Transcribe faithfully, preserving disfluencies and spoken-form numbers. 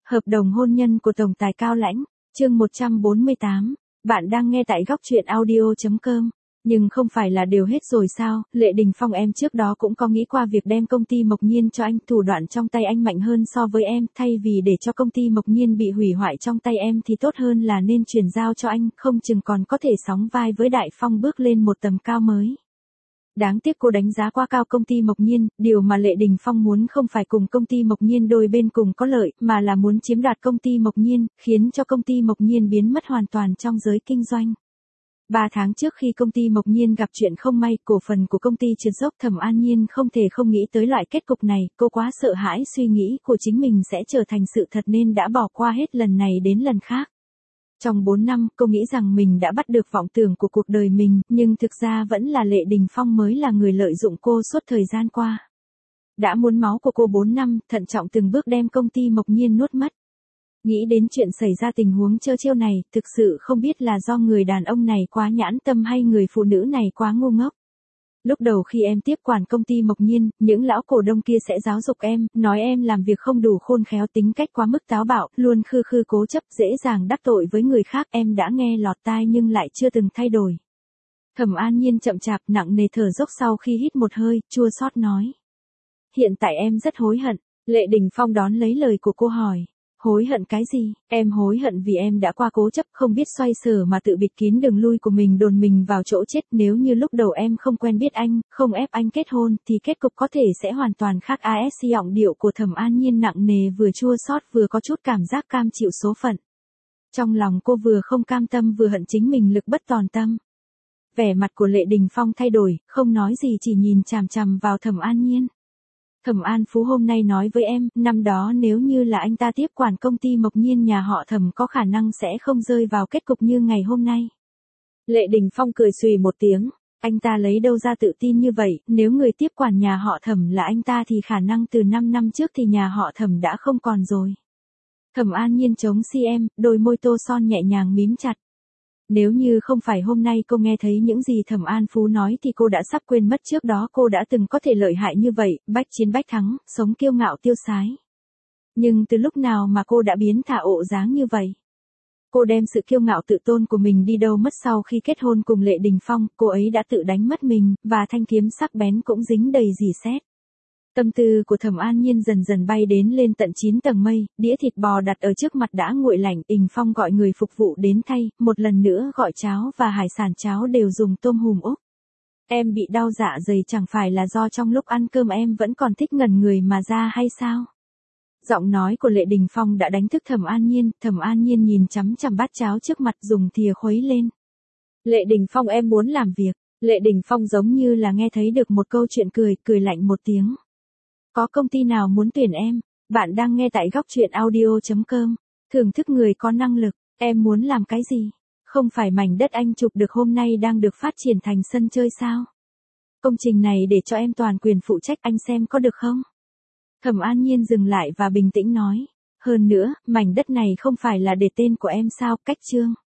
Hợp đồng hôn nhân của tổng tài Cao Lãnh, chương một trăm bốn mươi tám, bạn đang nghe tại góc truyện audio chấm com. Nhưng không phải là đều hết rồi sao, Lệ Đình Phong em trước đó cũng có nghĩ qua việc đem công ty Mộc Nhiên cho anh, thủ đoạn trong tay anh mạnh hơn so với em, thay vì để cho công ty Mộc Nhiên bị hủy hoại trong tay em thì tốt hơn là nên chuyển giao cho anh, không chừng còn có thể sóng vai với Đại Phong bước lên một tầm cao mới. Đáng tiếc cô đánh giá quá cao công ty Mộc Nhiên, điều mà Lệ Đình Phong muốn không phải cùng công ty Mộc Nhiên đôi bên cùng có lợi, mà là muốn chiếm đoạt công ty Mộc Nhiên, khiến cho công ty Mộc Nhiên biến mất hoàn toàn trong giới kinh doanh. Ba tháng trước khi công ty Mộc Nhiên gặp chuyện không may, cổ phần của công ty trượt dốc, Thẩm An Nhiên không thể không nghĩ tới loại kết cục này, cô quá sợ hãi suy nghĩ của chính mình sẽ trở thành sự thật nên đã bỏ qua hết lần này đến lần khác. Trong bốn năm, cô nghĩ rằng mình đã bắt được vọng tưởng của cuộc đời mình, nhưng thực ra vẫn là Lệ Đình Phong mới là người lợi dụng cô suốt thời gian qua. Đã muốn máu của cô bốn năm, thận trọng từng bước đem công ty Mộc Nhiên nuốt mất. Nghĩ đến chuyện xảy ra tình huống trơ trêu này, thực sự không biết là do người đàn ông này quá nhãn tâm hay người phụ nữ này quá ngu ngốc. Lúc đầu khi em tiếp quản công ty Mộc Nhiên, những lão cổ đông kia sẽ giáo dục em, nói em làm việc không đủ khôn khéo, tính cách quá mức táo bạo, luôn khư khư cố chấp, dễ dàng đắc tội với người khác. Em đã nghe lọt tai nhưng lại chưa từng thay đổi. Thẩm An Nhiên chậm chạp nặng nề thở dốc sau khi hít một hơi, chua xót nói. Hiện tại em rất hối hận. Lệ Đình Phong đón lấy lời của cô hỏi. Hối hận cái gì? Em hối hận vì em đã qua cố chấp, không biết xoay sở mà tự bịt kín đường lui của mình, đồn mình vào chỗ chết. Nếu như lúc đầu em không quen biết anh, không ép anh kết hôn, thì kết cục có thể sẽ hoàn toàn khác. a ét giọng điệu của Thẩm An Nhiên nặng nề, vừa chua xót vừa có chút cảm giác cam chịu số phận. Trong lòng cô vừa không cam tâm vừa hận chính mình lực bất tòng tâm. Vẻ mặt của Lệ Đình Phong thay đổi, không nói gì, chỉ nhìn chằm chằm vào Thẩm An Nhiên. Thẩm An Phú hôm nay nói với em, năm đó nếu như là anh ta tiếp quản công ty Mộc Nhiên, nhà họ Thẩm có khả năng sẽ không rơi vào kết cục như ngày hôm nay. Lệ Đình Phong cười xùy một tiếng, anh ta lấy đâu ra tự tin như vậy, nếu người tiếp quản nhà họ Thẩm là anh ta thì khả năng từ năm năm trước thì nhà họ Thẩm đã không còn rồi. Thẩm An Nhiên chống si em, đôi môi tô son nhẹ nhàng mím chặt. Nếu như không phải hôm nay cô nghe thấy những gì Thẩm An Phú nói thì cô đã sắp quên mất trước đó cô đã từng có thể lợi hại như vậy, bách chiến bách thắng, sống kiêu ngạo tiêu sái. Nhưng từ lúc nào mà cô đã biến thả ộ dáng như vậy? Cô đem sự kiêu ngạo tự tôn của mình đi đâu mất? Sau khi kết hôn cùng Lệ Đình Phong, cô ấy đã tự đánh mất mình, và thanh kiếm sắc bén cũng dính đầy rỉ sét. Tâm tư của Thẩm An Nhiên dần dần bay đến lên tận chín tầng mây, đĩa thịt bò đặt ở trước mặt đã nguội lạnh, Đình Phong gọi người phục vụ đến thay, một lần nữa gọi cháo và hải sản, cháo đều dùng tôm hùm Úc. Em bị đau dạ dày chẳng phải là do trong lúc ăn cơm em vẫn còn thích ngẩn người mà ra hay sao? Giọng nói của Lệ Đình Phong đã đánh thức Thẩm An Nhiên, Thẩm An Nhiên nhìn chằm chằm bát cháo trước mặt, dùng thìa khuấy lên. Lệ Đình Phong, em muốn làm việc. Lệ Đình Phong giống như là nghe thấy được một câu chuyện, cười, cười lạnh một tiếng. Có công ty nào muốn tuyển em? Bạn đang nghe tại góc truyện audio chấm com. Thưởng thức người có năng lực. Em muốn làm cái gì? Không phải mảnh đất anh chụp được hôm nay đang được phát triển thành sân chơi sao? Công trình này để cho em toàn quyền phụ trách, anh xem có được không? Thẩm An Nhiên dừng lại và bình tĩnh nói. Hơn nữa, mảnh đất này không phải là để tên của em sao? Cách chương.